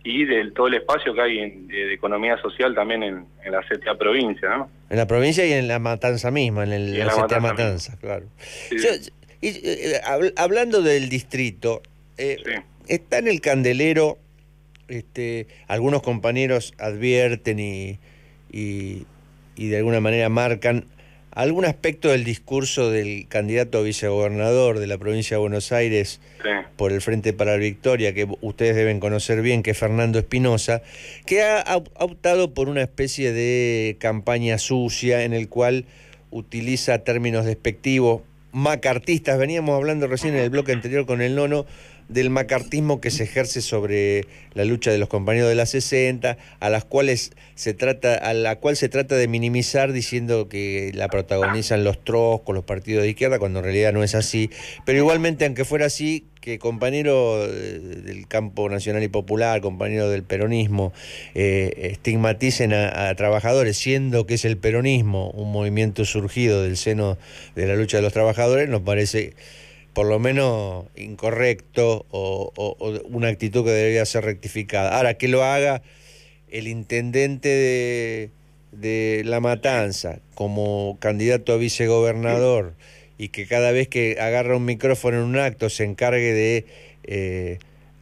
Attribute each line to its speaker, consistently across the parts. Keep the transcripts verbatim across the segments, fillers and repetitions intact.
Speaker 1: y de todo el espacio que hay en, de, de economía social también en, en la C T A provincia, ¿no?
Speaker 2: En la provincia y en la Matanza misma, en el,
Speaker 1: Y en
Speaker 2: la
Speaker 1: la
Speaker 2: C T A
Speaker 1: Matanza,
Speaker 2: Matanza, claro.
Speaker 1: sí,
Speaker 2: Yo, y, eh, hab- hablando del distrito, eh,
Speaker 1: sí,
Speaker 2: está en el candelero, este, algunos compañeros advierten y, y, y de alguna manera marcan algún aspecto del discurso del candidato a vicegobernador de la provincia de Buenos Aires
Speaker 1: sí.
Speaker 2: por el Frente para la Victoria, que ustedes deben conocer bien, que es Fernando Espinosa, que ha ha optado por una especie de campaña sucia en el cual utiliza términos despectivos, macartistas. Veníamos hablando recién en el bloque anterior con el Nono del macartismo que se ejerce sobre la lucha de los compañeros de la sesenta, a las cuales se trata, a la cual se trata de minimizar diciendo que la protagonizan los troscos, los partidos de izquierda, cuando en realidad no es así. Pero igualmente, aunque fuera así, que compañeros del campo nacional y popular, compañeros del peronismo, eh, estigmaticen a, a trabajadores, siendo que es el peronismo un movimiento surgido del seno de la lucha de los trabajadores, nos parece por lo menos incorrecto o, o, o una actitud que debería ser rectificada. Ahora, que lo haga el intendente de, de La Matanza como candidato a vicegobernador y que cada vez que agarra un micrófono en un acto se encargue de eh,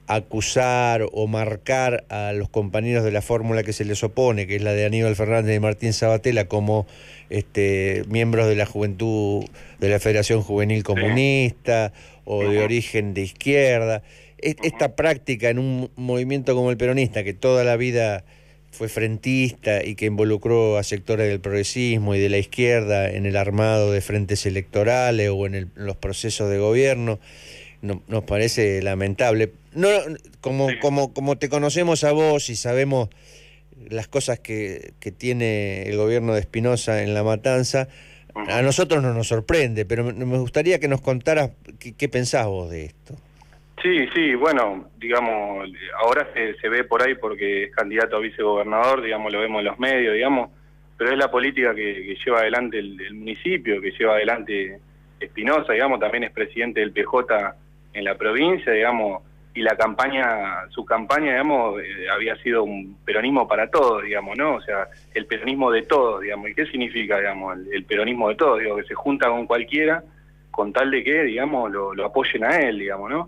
Speaker 2: acusar o marcar a los compañeros de la fórmula que se les opone, que es la de Aníbal Fernández y Martín Sabatella, como este, miembros de la juventud de la Federación Juvenil Comunista o de origen de izquierda. Esta práctica en un movimiento como el peronista, que toda la vida fue frentista y que involucró a sectores del progresismo y de la izquierda en el armado de frentes electorales o en, el, en los procesos de gobierno, no, nos parece lamentable. No, como, sí. como, como te conocemos a vos y sabemos las cosas que, que tiene el gobierno de Espinosa en La Matanza, a nosotros no nos sorprende, pero me, me gustaría que nos contaras qué, qué pensás vos de esto.
Speaker 1: Sí, sí, bueno, digamos, ahora se, se ve por ahí porque es candidato a vicegobernador, digamos, lo vemos en los medios, digamos, pero es la política que, que lleva adelante el, el municipio, que lleva adelante Espinosa, digamos, también es presidente del P J en la provincia, digamos, y la campaña, su campaña, digamos, eh, había sido un peronismo para todos, digamos, ¿no? O sea, el peronismo de todos, digamos, ¿y qué significa, digamos, el, el peronismo de todos? Digo, que se junta con cualquiera con tal de que, digamos, lo, lo apoyen a él, digamos, ¿no?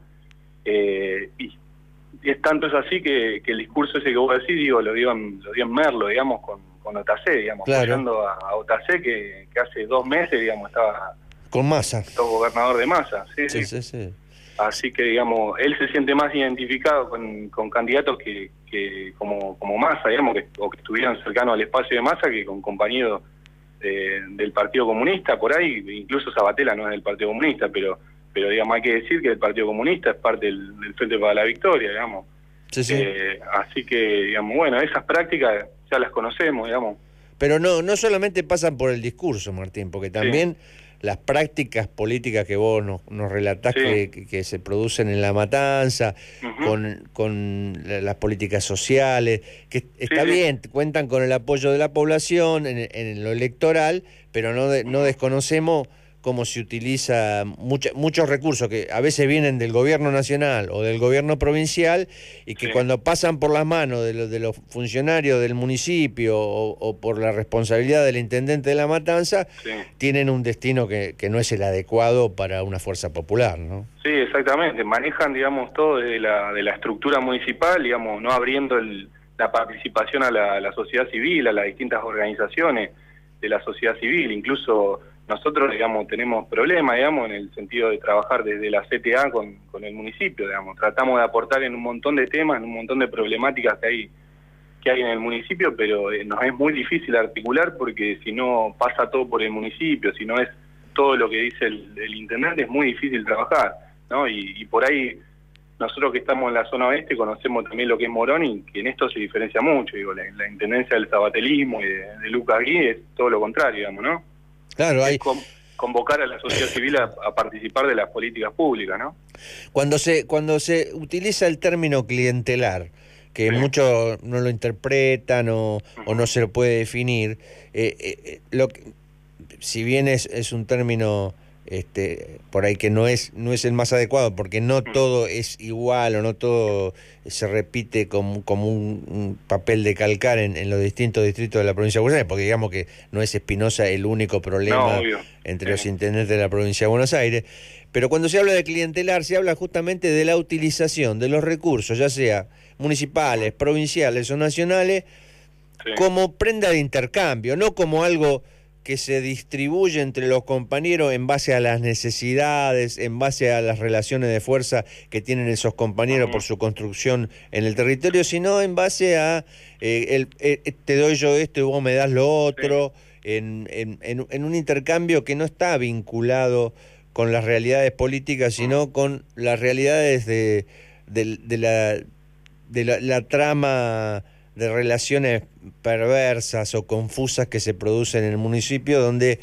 Speaker 1: Eh, y es tanto es así que, que el discurso ese que vos decís, digo, lo dio en, lo dio en Merlo, digamos, con, con Otacé, digamos,
Speaker 2: claro.
Speaker 1: apoyando a, a Otacé, que, que hace dos meses, digamos, estaba...
Speaker 2: Con Massa.
Speaker 1: Todo gobernador de Massa, sí,
Speaker 2: sí,
Speaker 1: sí.
Speaker 2: sí, sí.
Speaker 1: Así que, digamos, él se siente más identificado con, con candidatos que, que como, como Massa, digamos, que, o que estuvieran cercanos al espacio de Massa, que con compañeros de, del Partido Comunista, por ahí, incluso Sabatella no es del Partido Comunista, pero... pero digamos hay que decir que el Partido Comunista es parte del, del Frente para la Victoria, digamos.
Speaker 2: Sí, sí.
Speaker 1: Eh, así que, digamos, bueno, esas prácticas ya las conocemos, digamos.
Speaker 2: Pero no, no solamente pasan por el discurso, Martín, porque también sí. las prácticas políticas que vos nos, nos relatás sí. que, que, que se producen en La Matanza, uh-huh. con, con las políticas sociales, que está sí, bien, sí. cuentan con el apoyo de la población en, en lo electoral, pero no, de, uh-huh. no desconocemos cómo se utiliza mucha, muchos recursos que a veces vienen del gobierno nacional o del gobierno provincial y que sí. cuando pasan por las manos de, lo, de los funcionarios del municipio o, o por la responsabilidad del intendente de La Matanza, sí. tienen un destino que, que no es el adecuado para una fuerza popular, ¿no?
Speaker 1: Sí, exactamente. Manejan, digamos, todo de la, de la estructura municipal, digamos, no abriendo el, la participación a la, a la sociedad civil, a las distintas organizaciones de la sociedad civil, incluso... Nosotros, digamos, tenemos problemas, digamos, en el sentido de trabajar desde la C T A con, con el municipio, digamos. Tratamos de aportar en un montón de temas, en un montón de problemáticas que hay que hay en el municipio, pero eh, nos es muy difícil articular porque si no pasa todo por el municipio, si no es todo lo que dice el, el intendente, es muy difícil trabajar, ¿no? Y, y por ahí, nosotros que estamos en la zona oeste conocemos también lo que es Morón y que en esto se diferencia mucho, digo, la, la intendencia del sabatelismo y de, de Lucas Gui es todo lo contrario, digamos, ¿no?
Speaker 2: Claro, hay...
Speaker 1: Con, convocar a la sociedad civil a, a participar de las políticas públicas, ¿no?
Speaker 2: Cuando se cuando se utiliza el término clientelar, que sí. muchos no lo interpretan o, uh-huh. o no se lo puede definir, eh, eh, lo que, si bien es, es un término este, por ahí que no es, no es el más adecuado, porque no todo es igual o no todo se repite como, como un, un papel de calcar en, en los distintos distritos de la provincia de Buenos Aires, porque digamos que no es Espinosa el único problema
Speaker 1: no,
Speaker 2: entre
Speaker 1: sí.
Speaker 2: los intendentes de la provincia de Buenos Aires. Pero cuando se habla de clientelar, se habla justamente de la utilización de los recursos, ya sea municipales, provinciales o nacionales, sí, como prenda de intercambio, no como algo que se distribuye entre los compañeros en base a las necesidades, en base a las relaciones de fuerza que tienen esos compañeros, uh-huh, por su construcción en el territorio, sino en base a eh, el, eh, te doy yo esto y vos me das lo otro, sí, en, en, en, en un intercambio que no está vinculado con las realidades políticas, sino uh-huh, con las realidades de, de, de, la, de la, la trama de relaciones perversas o confusas que se producen en el municipio, donde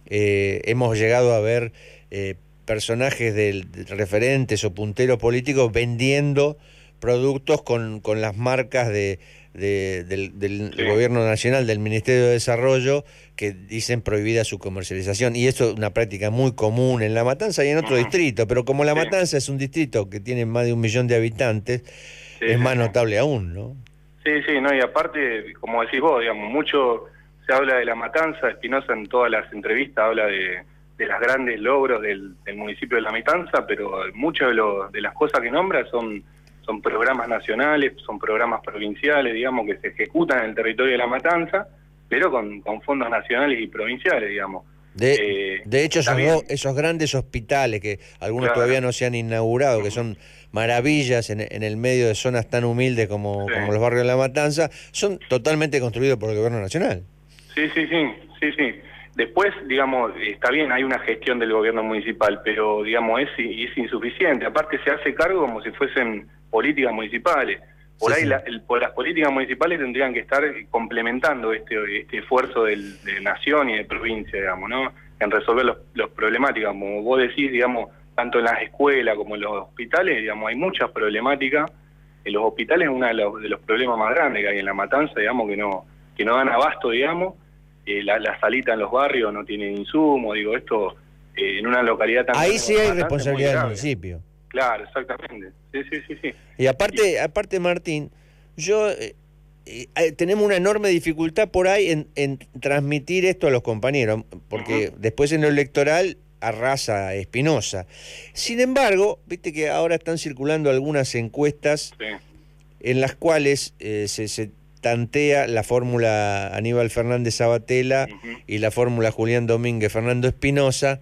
Speaker 2: eh, hemos llegado a ver eh, personajes de, de referentes o punteros políticos vendiendo productos con, con las marcas de, de, del, del sí, gobierno nacional, del Ministerio de Desarrollo, que dicen prohibida su comercialización. Y esto es una práctica muy común en La Matanza y en otro uh-huh, distrito, pero como La sí, Matanza es un distrito que tiene más de un millón de habitantes, sí, es más notable aún, ¿no?
Speaker 1: Sí, sí, no, y aparte, como decís vos, digamos, mucho se habla de La Matanza. Espinosa en todas las entrevistas habla de, de los grandes logros del, del municipio de La Matanza, pero muchas de, lo, de las cosas que nombra son, son programas nacionales, son programas provinciales, digamos, que se ejecutan en el territorio de La Matanza, pero con, con fondos nacionales y provinciales, digamos.
Speaker 2: De, eh, de hecho, esos, do, esos grandes hospitales que algunos claro, todavía no se han inaugurado, uh-huh, que son maravillas en, en el medio de zonas tan humildes como, sí, como los barrios de La Matanza, son totalmente construidos por el gobierno nacional.
Speaker 1: Sí, sí, sí, sí, sí. Después, digamos, está bien, hay una gestión del gobierno municipal, pero, digamos, es, es insuficiente. Aparte se hace cargo como si fuesen políticas municipales. Por sí, ahí sí. La, el, por las políticas municipales tendrían que estar complementando este, este esfuerzo del, de nación y de provincia, digamos, ¿no? En resolver los, los problemáticas, como vos decís, digamos, tanto en las escuelas como en los hospitales, digamos, hay muchas problemáticas. En los hospitales es uno de los, de los problemas más grandes que hay en La Matanza, digamos, que no que no dan abasto, digamos. Eh, la, la salita en los barrios no tienen insumo, digo, esto eh, en una localidad tan...
Speaker 2: Ahí sí hay Matanza, responsabilidad del municipio.
Speaker 1: Claro, exactamente. Sí, sí, sí, sí.
Speaker 2: Y aparte, y... aparte Martín, yo eh, eh, tenemos una enorme dificultad por ahí en, en transmitir esto a los compañeros, porque uh-huh, después en lo electoral arrasa Espinosa. Sin embargo, viste que ahora están circulando algunas encuestas, sí, en las cuales eh, se, se tantea la fórmula Aníbal Fernández Sabatella, uh-huh, y la fórmula Julián Domínguez Fernando Espinosa,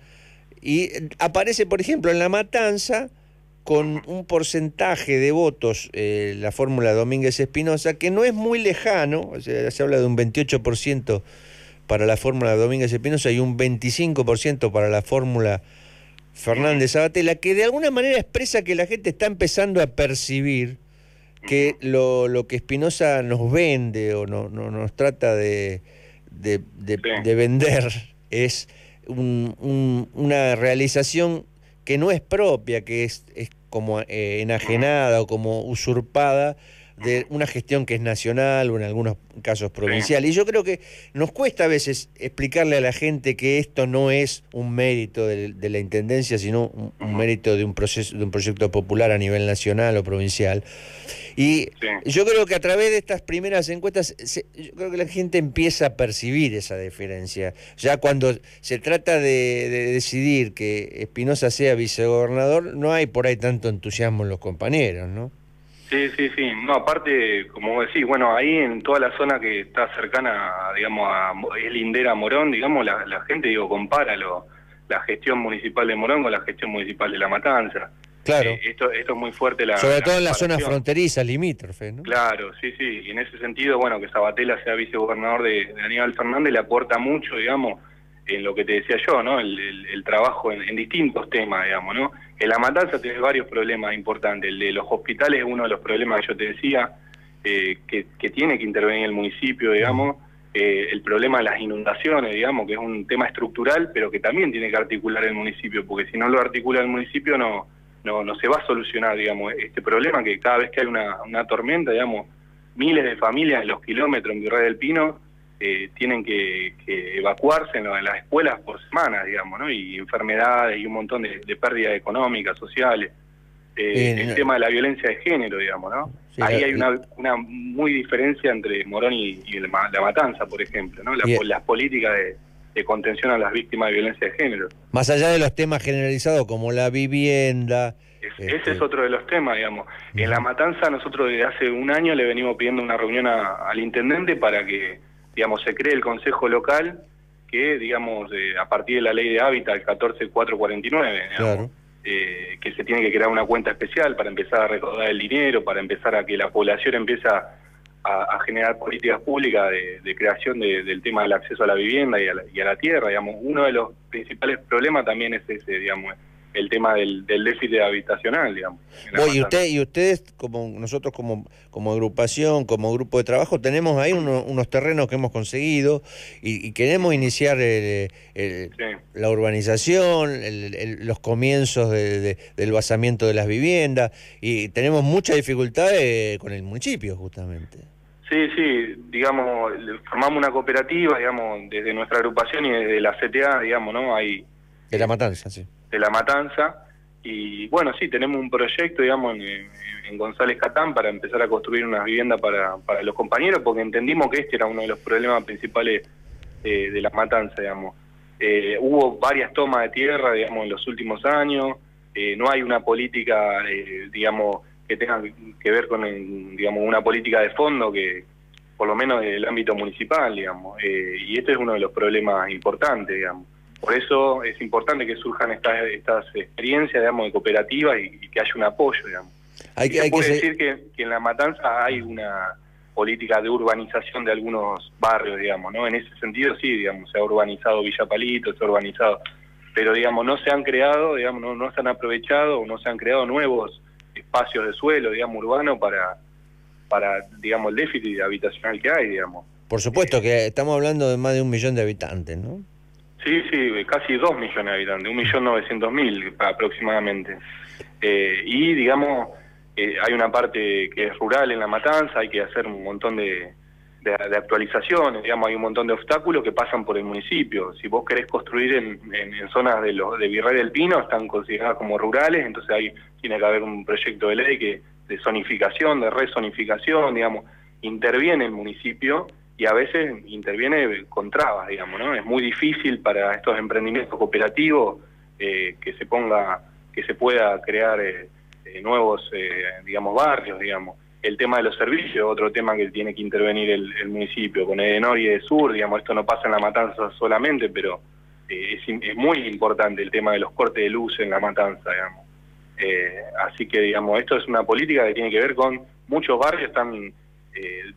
Speaker 2: y aparece, por ejemplo, en La Matanza con un porcentaje de votos, eh, la fórmula Domínguez-Espinosa, que no es muy lejano, o sea, se habla de un veintiocho por ciento para la fórmula Domínguez-Espinosa y un veinticinco por ciento para la fórmula Fernández-Sabatella, que de alguna manera expresa que la gente está empezando a percibir que lo, lo que Espinosa nos vende o no, no, nos trata de, de, de, de vender es un, un, una realización que no es propia, que es, es como eh, enajenada o como usurpada de una gestión que es nacional o en algunos casos provincial. Y yo creo que nos cuesta a veces explicarle a la gente que esto no es un mérito de, de la Intendencia, sino un, un mérito de un proceso, de un proyecto popular a nivel nacional o provincial. Y sí, yo creo que a través de estas primeras encuestas, se, yo creo que la gente empieza a percibir esa diferencia. Ya cuando se trata de, de decidir que Espinosa sea vicegobernador, no hay por ahí tanto entusiasmo en los compañeros, ¿no?
Speaker 1: Sí, sí, sí. No, aparte, como decís, bueno, ahí en toda la zona que está cercana, digamos, a es lindera a Morón, digamos, la, la gente, digo, compara lo, la gestión municipal de Morón con la gestión municipal de La Matanza.
Speaker 2: Claro.
Speaker 1: Eh, esto, esto es muy fuerte la...
Speaker 2: Sobre
Speaker 1: la
Speaker 2: todo en las zonas fronterizas, limítrofes, ¿no?
Speaker 1: Claro, sí, sí. Y en ese sentido, bueno, que Sabatella sea vicegobernador de, de Aníbal Fernández le aporta mucho, digamos, en lo que te decía yo, ¿no? El, el, el trabajo en, en distintos temas, digamos, ¿no? En La Matanza tiene varios problemas importantes. El de los hospitales es uno de los problemas que yo te decía, eh, que, que tiene que intervenir el municipio, digamos. Eh, el problema de las inundaciones, digamos, que es un tema estructural, pero que también tiene que articular el municipio, porque si no lo articula el municipio no, no, no se va a solucionar, digamos, este problema que cada vez que hay una, una tormenta, digamos, miles de familias en los kilómetros en Virrey del Pino eh, tienen que, que evacuarse en, lo, en las escuelas por semanas, digamos, ¿no? Y enfermedades y un montón de, de pérdidas económicas, sociales. Eh, el no. tema de la violencia de género, digamos, ¿no? Sí, Ahí hay una, una muy diferencia entre Morón y, y el, La Matanza, por ejemplo, ¿no? La, y, las políticas de, de contención a las víctimas de violencia de género.
Speaker 2: Más allá de los temas generalizados como la vivienda...
Speaker 1: Es, este... Ese es otro de los temas, digamos. Uh-huh. En La Matanza nosotros desde hace un año le venimos pidiendo una reunión a, al intendente para que, digamos, se cree el consejo local que, digamos, eh, a partir de la ley de hábitat, el catorce mil cuatrocientos cuarenta y nueve, digamos, claro. Eh, que se tiene que crear una cuenta especial para empezar a recaudar el dinero, para empezar a que la población empiece a, a generar políticas públicas de, de creación de, del tema del acceso a la vivienda y a la, y a la tierra, digamos. Uno de los principales problemas también es ese, digamos, el tema del, del déficit habitacional, digamos.
Speaker 2: Bueno, y usted y ustedes, como nosotros como, como agrupación, como grupo de trabajo, tenemos ahí uno, unos terrenos que hemos conseguido y, y queremos iniciar el, el, sí. la urbanización, el, el, los comienzos de, de, del basamiento de las viviendas, y tenemos mucha dificultad con el municipio, justamente.
Speaker 1: Sí, sí, digamos, formamos una cooperativa, digamos, desde nuestra agrupación y desde la C T A, digamos, ¿no? Hay,
Speaker 2: de La Matanza, sí.
Speaker 1: de La Matanza, y bueno, sí, tenemos un proyecto, digamos, en, en González Catán para empezar a construir unas viviendas para, para los compañeros, porque entendimos que este era uno de los problemas principales eh, de La Matanza, digamos. Eh, hubo varias tomas de tierra, digamos, en los últimos años, eh, no hay una política, eh, digamos, que tenga que ver con, el, digamos, una política de fondo que, por lo menos del ámbito municipal, digamos, eh, y este es uno de los problemas importantes, digamos. Por eso es importante que surjan estas, estas experiencias, digamos, de cooperativas y, y que haya un apoyo, digamos.
Speaker 2: Hay que,
Speaker 1: se
Speaker 2: hay
Speaker 1: puede
Speaker 2: que
Speaker 1: decir que, que en La Matanza hay una política de urbanización de algunos barrios, digamos, ¿no? En ese sentido sí, digamos, se ha urbanizado Villa Palito, se ha urbanizado, pero, digamos, no se han creado, digamos, no, no se han aprovechado o no se han creado nuevos espacios de suelo, digamos, urbano para, para digamos, el déficit habitacional que hay, digamos.
Speaker 2: Por supuesto eh, que estamos hablando de más de un millón de habitantes, ¿no?
Speaker 1: Sí, sí, casi dos millones de habitantes, un millón novecientos mil aproximadamente. Eh, y, digamos, eh, hay una parte que es rural en La Matanza, hay que hacer un montón de, de, de actualizaciones, digamos, hay un montón de obstáculos que pasan por el municipio. Si vos querés construir en, en, en zonas de, los, de Virrey del Pino, están consideradas como rurales, entonces ahí tiene que haber un proyecto de ley que de zonificación, de rezonificación, digamos, interviene el municipio y a veces interviene con trabas, digamos, ¿no? Es muy difícil para estos emprendimientos cooperativos eh, que se ponga, que se pueda crear eh, eh, nuevos, eh, digamos, barrios, digamos. El tema de los servicios, otro tema que tiene que intervenir el, el municipio, con Edenor y Edesur, digamos, esto no pasa en La Matanza solamente, pero eh, es, es muy importante el tema de los cortes de luz en La Matanza, digamos. Eh, así que, digamos, esto es una política que tiene que ver con muchos barrios están eh,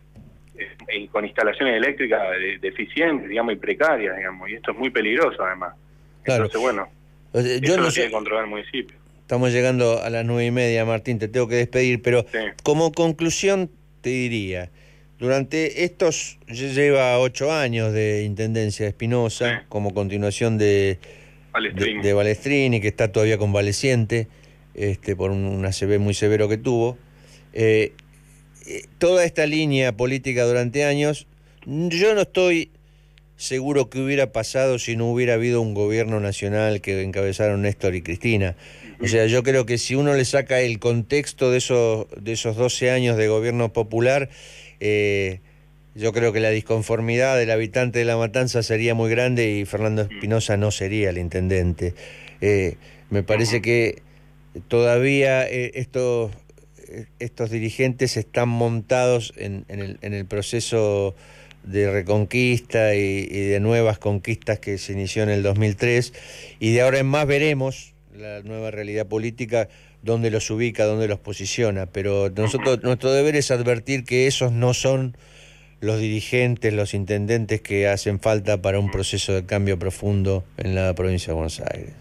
Speaker 1: eh, con instalaciones eléctricas de, deficientes, digamos, y precarias, digamos, y esto es muy peligroso además. Claro. Entonces, bueno,
Speaker 2: Yo
Speaker 1: eso
Speaker 2: no
Speaker 1: lo
Speaker 2: sé...
Speaker 1: tiene que controlar el municipio.
Speaker 2: Estamos llegando a las nueve y media, Martín, te tengo que despedir, pero sí. Como conclusión te diría, durante estos, lleva ocho años de intendencia de Espinosa, sí. Como continuación de Balestrini. De, de Balestrini, que está todavía convaleciente, este, por un A C V muy severo que tuvo. Eh, eh, toda esta línea política durante años, yo no estoy seguro que hubiera pasado si no hubiera habido un gobierno nacional que encabezaron Néstor y Cristina. O sea, yo creo que si uno le saca el contexto de esos, de esos doce años de gobierno popular, eh, yo creo que la disconformidad del habitante de La Matanza sería muy grande y Fernando Espinosa no sería el intendente. Eh, me parece que todavía eh, estos, estos dirigentes están montados en, en, el, en el proceso de reconquista y, y de nuevas conquistas que se inició en el dos mil tres, y de ahora en más veremos la nueva realidad política, dónde los ubica, dónde los posiciona, pero nosotros, nuestro deber es advertir que esos no son los dirigentes, los intendentes que hacen falta para un proceso de cambio profundo en la provincia de Buenos Aires.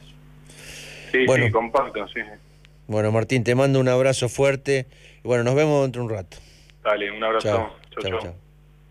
Speaker 1: Sí,
Speaker 2: bueno,
Speaker 1: sí, comparto, sí.
Speaker 2: Bueno, Martín, te mando un abrazo fuerte y bueno, nos vemos dentro de un rato.
Speaker 1: Dale, un abrazo.
Speaker 2: Chao,
Speaker 1: chau,
Speaker 2: chau.
Speaker 1: chau.
Speaker 2: chau.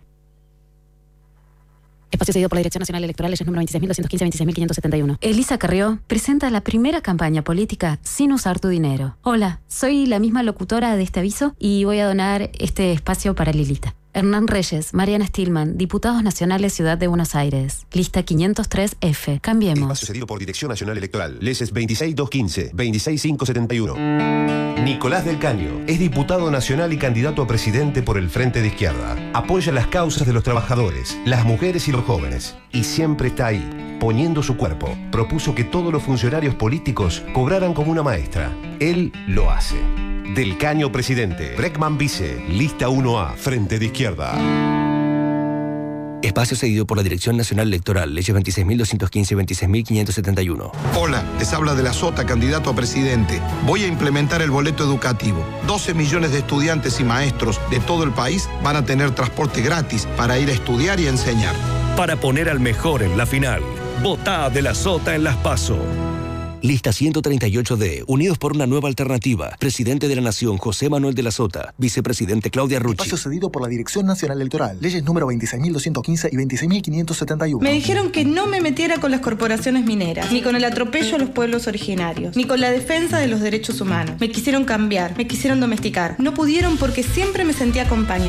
Speaker 3: Espacio cedido por la Dirección Nacional Electoral, leyes número veintiséis mil doscientos quince, veintiséis mil quinientos setenta y uno. Elisa Carrió presenta la primera campaña política sin usar tu dinero. Hola, soy la misma locutora de este aviso y voy a donar este espacio para Lilita. Hernán Reyes, Mariana Stillman, Diputados Nacionales Ciudad de Buenos Aires. Lista quinientos tres F. Cambiemos.
Speaker 4: Espacio cedido por Dirección Nacional Electoral. Leyes veintiséis mil doscientos quince, veintiséis mil quinientos setenta y uno. Nicolás del Caño es diputado nacional y candidato a presidente por el Frente de Izquierda. Apoya las causas de los trabajadores, las mujeres y los jóvenes. Y siempre está ahí, poniendo su cuerpo. Propuso que todos los funcionarios políticos cobraran como una maestra. Él lo hace. Del Caño presidente. Breckman vice. Lista uno A. Frente de Izquierda.
Speaker 5: Espacio cedido por la Dirección Nacional Electoral. Leyes veintiséis mil doscientos quince y veintiséis mil quinientos setenta y uno.
Speaker 6: Hola, les habla de la Sota, candidato a presidente. Voy a implementar el boleto educativo. doce millones de estudiantes y maestros de todo el país van a tener transporte gratis para ir a estudiar y a enseñar.
Speaker 7: Para poner al mejor en la final. Votá de la Sota en las PASO.
Speaker 5: Lista ciento treinta y ocho D. Unidos por una nueva alternativa. Presidente de la Nación, José Manuel de la Sota. Vicepresidente, Claudia Rucci.
Speaker 8: Espacio cedido por la Dirección Nacional Electoral. Leyes número veintiséis mil doscientos quince y veintiséis mil quinientos setenta y uno.
Speaker 9: Me dijeron que no me metiera con las corporaciones mineras, ni con el atropello a los pueblos originarios, ni con la defensa de los derechos humanos. Me quisieron cambiar, me quisieron domesticar. No pudieron porque siempre me sentí acompañada.